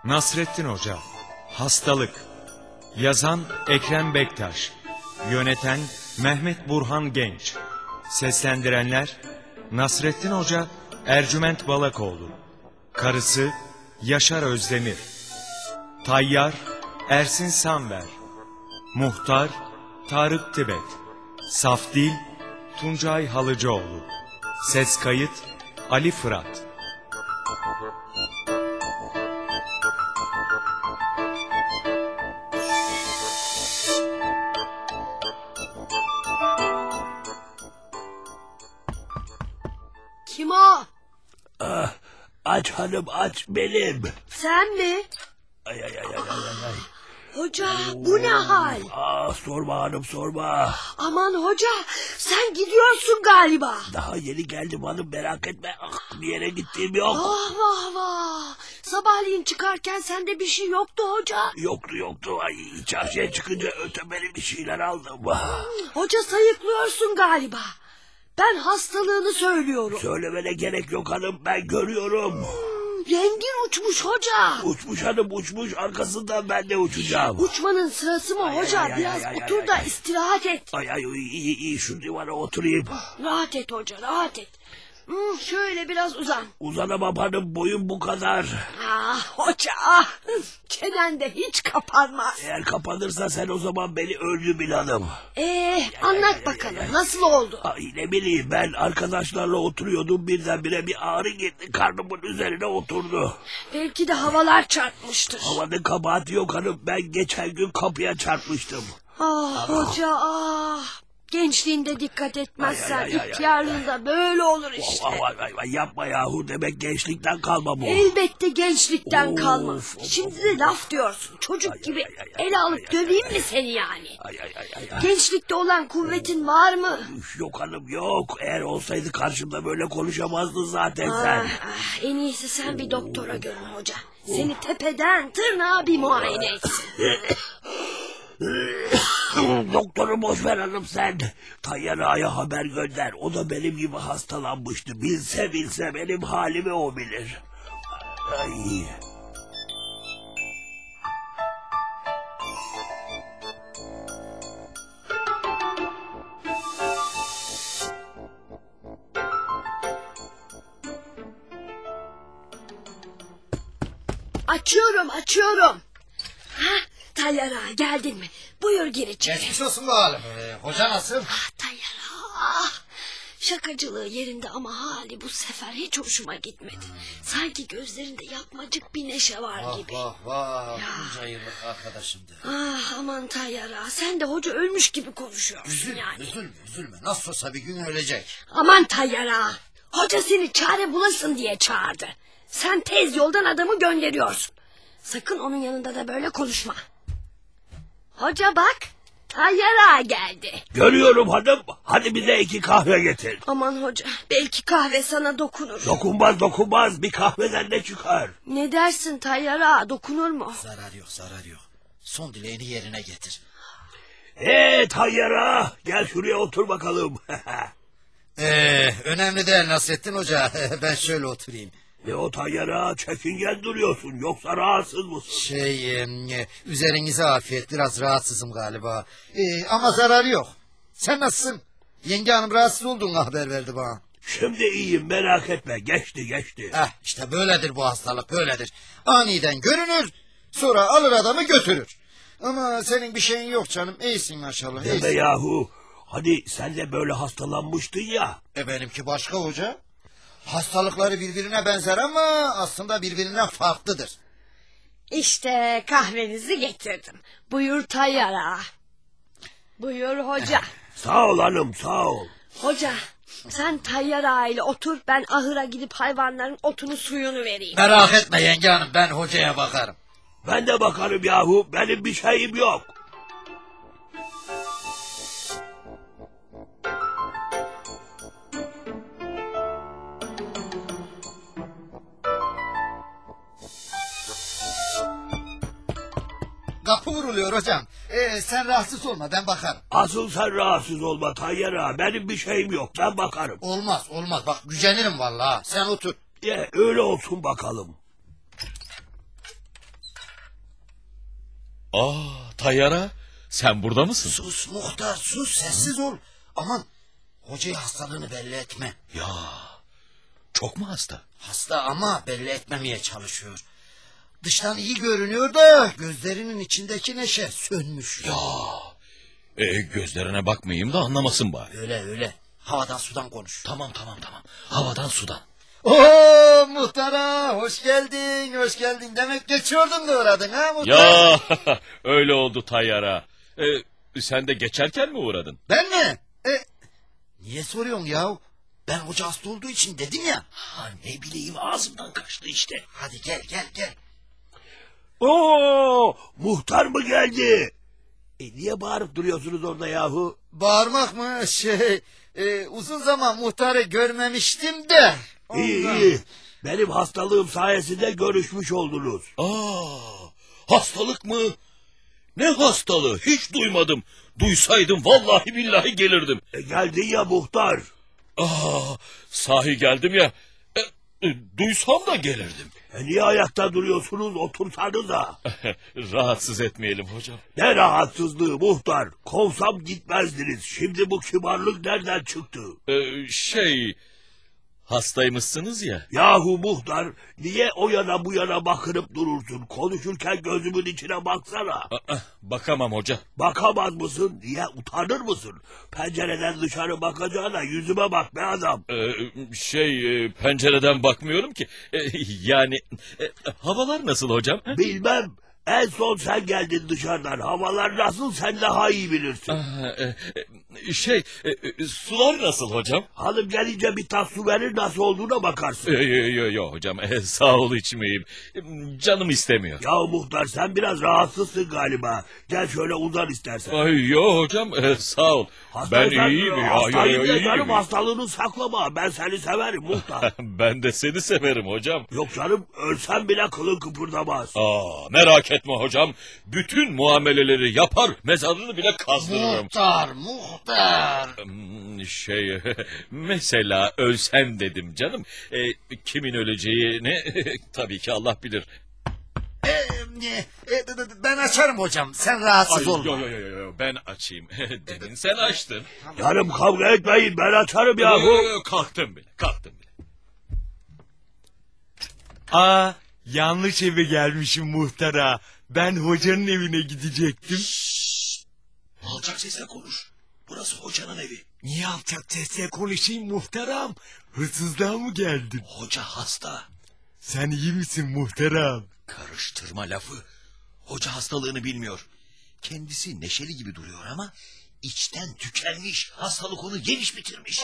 Nasrettin Hoca. Hastalık. Yazan Ekrem Bektaş. Yöneten Mehmet Burhan Genç. Seslendirenler Nasrettin Hoca, Ercüment Balakoğlu. Karısı Yaşar Özdemir. Tayyar Ersin Sanver. Muhtar Tarık Tibet. Safdil Tuncay Halıcıoğlu. Ses kayıt Ali Fırat. Kim o? Aç hanım, aç, benim. Sen mi? Ay. Hoca bu ne hal? Sorma hanım, sorma. Aman hoca, sen gidiyorsun galiba. Daha yeni geldim hanım, merak etme. Bir yere gittiğim yok. Vah. Sabahleyin çıkarken sende bir şey yoktu hoca. Yoktu. Ay, çarşıya çıkınca ötemeli bir şeyler aldım. Hoca sayıklıyorsun galiba. Ben hastalığını söylüyorum. Söylemene gerek yok hanım, ben görüyorum. Rengin uçmuş hoca. Uçmuş hanım, uçmuş. Arkasından ben de uçacağım. Uçmanın sırası mı hoca? Biraz otur da istirahat et. Ay, iyi, şu divana oturayım. Rahat et hoca, rahat et. Şöyle biraz uzan. Uzanamam hanım, boyum bu kadar. Hoca, çenen de hiç kapanmaz. Eğer kapanırsa sen o zaman beni öldü bil hanım. Anlat bakalım, nasıl oldu? Ay, ne bileyim, ben arkadaşlarla oturuyordum, birdenbire bir ağrı gitti, karnımın üzerine oturdu. Belki de havalar çarpmıştır. Havanın kabahati yok hanım, ben geçen gün kapıya çarpmıştım. Hoca. Gençliğinde dikkat etmezsen ihtiyarlığında böyle olur işte. Ay, yapma yahu, demek gençlikten kalma bu. Elbette gençlikten kalma. Şimdi de laf diyorsun. Çocuk gibi ele alıp döveyim mi seni yani? Ay. Gençlikte olan kuvvetin var mı? Yok hanım, yok. Eğer olsaydı karşımda böyle konuşamazdın zaten sen. En iyisi sen bir doktora görün hoca. Seni tepeden tırnağa bir muayene etsin. Doktoru boş ver hanım sen. Tayyar Ağa'ya haber gönder. O da benim gibi hastalanmıştı. Bilse benim halimi o bilir. Ay. Açıyorum. Tayyar Ağa, geldin mi? Buyur gir içeri. Geçmiş olsun bakalım. Hoca nasıl? Tayyar Ağa. Şakacılığı yerinde ama hali bu sefer hiç hoşuma gitmedi. Sanki gözlerinde yapmacık bir neşe var gibi. Vah. Bunca yıllık arkadaşımdı. Aman Tayyar Ağa, sen de hoca ölmüş gibi konuşuyorsun yani. Üzülme. Nasıl olsa bir gün ölecek. Aman Tayyar Ağa, hoca seni çare bulasın diye çağırdı. Sen tez yoldan adamı gönderiyorsun. Sakın onun yanında da böyle konuşma. Hoca bak, Tayyar Ağa geldi. Görüyorum hanım. Hadi bize 2 kahve getir. Aman hoca, belki kahve sana dokunur. Dokunmaz. Bir kahveden ne çıkar? Ne dersin Tayyar Ağa, dokunur mu? Zarar yok. Son dileğini yerine getir. Tayyar Ağa, gel şuraya otur bakalım. Önemli değil Nasrettin Hoca. Ben şöyle oturayım. Ne o Tayyar Ağa, çekingen duruyorsun, yoksa rahatsız mısın? Üzerinize afiyet, biraz rahatsızım galiba. Ama zararı yok. Sen nasılsın? Yenge hanım rahatsız olduğunu haber verdi bana. Şimdi iyiyim, merak etme, geçti. İşte böyledir bu hastalık, böyledir. Aniden görünür, sonra alır adamı götürür. Ama senin bir şeyin yok canım, iyisin maşallah. Deme yahu, hani sen de böyle hastalanmıştın ya. Benimki başka hoca. Hastalıkları birbirine benzer ama aslında birbirinden farklıdır. İşte kahvenizi getirdim. Buyur Tayyar Ağa. Buyur hoca. Sağ ol hanım, sağ ol. Hoca, sen Tayyar Ağa ile otur, ben ahıra gidip hayvanların otunu suyunu vereyim. Merak etme yenge hanım, ben hocaya bakarım. Ben de bakarım yahu, benim bir şeyim yok. Kapı vuruluyor hocam. Sen rahatsız olma, ben bakarım. Asıl sen rahatsız olma Tayyar Ağa, benim bir şeyim yok, ben bakarım. Olmaz bak gücenirim vallahi. Sen otur. Öyle olsun bakalım. Tayyara, sen burada mısın? Sus muhtar sus, sessiz ol. Aman hocaya hastalığını belli etme. Ya, çok mu hasta? Hasta ama belli etmemeye çalışıyor. Dıştan iyi görünüyor da gözlerinin içindeki neşe sönmüş. Gözlerine bakmayayım da anlamasın bari. Öyle havadan sudan konuş. Tamam. Havadan sudan. Oo muhtara hoş geldin. Demek geçiyordun da uğradın ha muhtar. Ya, öyle oldu Tayyara. Sen de geçerken mi uğradın? Ben mi? Niye soruyorsun ya? Ben hoca hasta olduğu için dedim ya. Ne bileyim ağzımdan kaçtı işte. Hadi gel. Oo, muhtar mı geldi? Niye bağırıp duruyorsunuz orada yahu? Bağırmak mı? Uzun zaman muhtarı görmemiştim de. İyi. Benim hastalığım sayesinde görüşmüş oldunuz. Hastalık mı? Ne hastalığı? Hiç duymadım. Duysaydım vallahi billahi gelirdim. Geldin ya muhtar. Sahi geldim ya. Duysam da gelirdim. Niye ayakta duruyorsunuz? Otursanıza. Rahatsız etmeyelim hocam. Ne rahatsızlığı muhtar. Kovsam gitmezdiniz. Şimdi bu kibarlık nereden çıktı? Hastaymışsınız ya. Yahu muhtar, niye o yana bu yana bakınıp durursun? Konuşurken gözümün içine baksana. Bakamam hoca. Bakamaz mısın? Niye, utanır mısın? Pencereden dışarı bakacağına yüzüme bak be adam. Pencereden bakmıyorum ki. Havalar nasıl hocam? Bilmem. En son sen geldin dışarıdan. Havalar nasıl sen daha iyi bilirsin. Sular nasıl hocam? Hanım gelince bir tas su verir, nasıl olduğuna bakarsın. Yo hocam, sağ ol içmeyeyim. Canım istemiyor. Ya muhtar, sen biraz rahatsızsın galiba. Gel şöyle uzan istersen. Yo hocam, sağ ol. Ben iyiyim. Hastayım da canım, hastalığını saklama. Ben seni severim muhtar. Ben de seni severim hocam. Yok canım, ölsem bile kılın kıpırdamaz. Merak etme hocam. Bütün muameleleri yapar, mezarını bile kazdırırım. Muhtar. Mesela ölsem dedim canım. Kimin öleceğini tabii ki Allah bilir. Ben açarım hocam. Sen rahatsız olma. Yo, ben açayım. Demin sen açtın. Yarım kavga etmeyin, ben açarım yahu. Kalktım bile. Yanlış eve gelmişim muhtara. Ben hocanın evine gidecektim. Alçak sesle konuş. Burası hocanın evi. Niye alçak sesle konuşayım muhtaram? Hırsızlığa mı geldin? Hoca hasta. Sen iyi misin muhtaram? Karıştırma lafı. Hoca hastalığını bilmiyor. Kendisi neşeli gibi duruyor ama içten tükenmiş. Hastalık onu yemiş bitirmiş.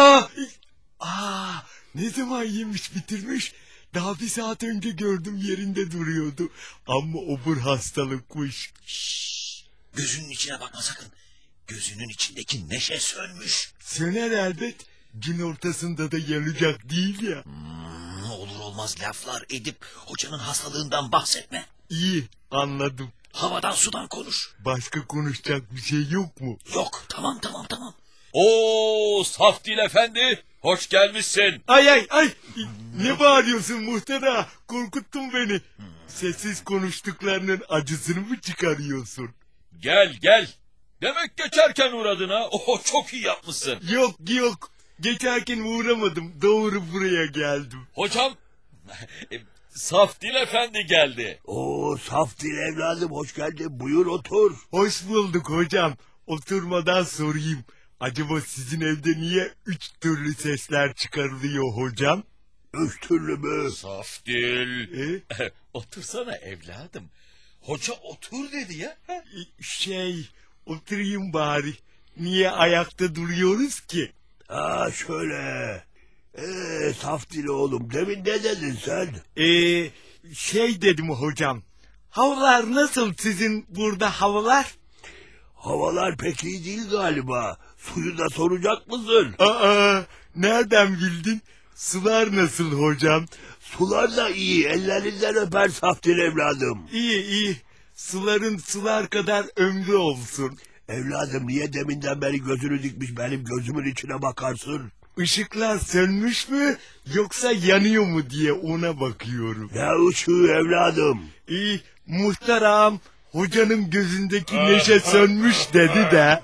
Ne zaman yemiş bitirmiş? Daha bir saat önce gördüm, yerinde duruyordu. Ama o bir hastalıkmış. Gözünün içine bakma sakın. Gözünün içindeki neşe sönmüş. Söner elbet. Gün ortasında da yanacak değil ya. Olur olmaz laflar edip hocanın hastalığından bahsetme. İyi, anladım. Havadan sudan konuş. Başka konuşacak bir şey yok mu? Yok, tamam. Safdil efendi, hoş gelmişsin. Ay. Ne bağırıyorsun muhtara? Korkuttun beni. Sessiz konuştuklarının acısını mı çıkarıyorsun? Gel. Demek geçerken uğradın ha. Çok iyi yapmışsın. Yok. Geçerken uğramadım. Doğru buraya geldim. Hocam, Safdil efendi geldi. Safdil evladım, hoş geldin. Buyur otur. Hoş bulduk hocam. Oturmadan sorayım. Acaba sizin evde niye 3 türlü sesler çıkarılıyor hocam? 3 türlü mü? Safdil. Otursana evladım. Hoca otur dedi ya. Oturayım bari. Niye ayakta duruyoruz ki? Şöyle. Safdil oğlum, demin ne dedin sen? Dedim hocam. Havalar nasıl sizin burada havalar? Havalar pek iyi değil galiba. Suyu da soracak mısın? Nereden bildin? Sular nasıl hocam? Sular da iyi. Ellerinden öper Safdil evladım. İyi. Suların sular kadar ömrü olsun. Evladım, niye deminden beri gözünü dikmiş benim gözümün içine bakarsın? Işıklar sönmüş mü yoksa yanıyor mu diye ona bakıyorum. Ne ışığı evladım? Muhtaram, hocanın gözündeki neşe sönmüş dedi de.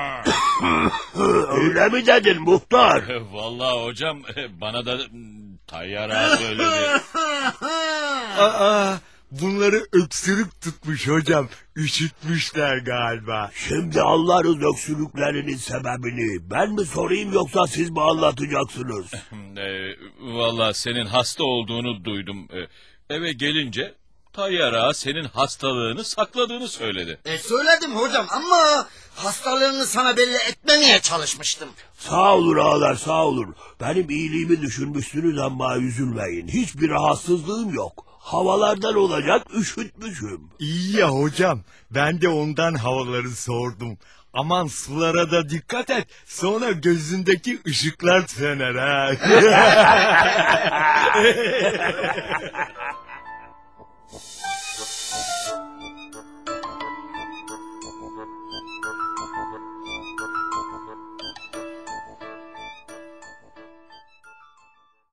Öyle mi dedin muhtar? Vallahi hocam bana da Tayyar Ağa söyledi. Aa, bunları öksürük tutmuş hocam. Üşütmüşler galiba. Şimdi anlarız öksürüklerinin sebebini. Ben mi sorayım yoksa siz mi anlatacaksınız? Vallahi senin hasta olduğunu duydum. Eve gelince Tayyar Ağa senin hastalığını sakladığını söyledi. Söyledim hocam ama hastalığını sana belli etmemeye çalışmıştım. Sağ olun ağalar sağ olun. Benim iyiliğimi düşünmüşsünüz ama üzülmeyin. Hiçbir rahatsızlığım yok. Havalardan olacak üşütmüşüm. İyi ya hocam. Ben de ondan havaları sordum. Aman sulara da dikkat et. Sonra gözündeki ışıklar söner ha.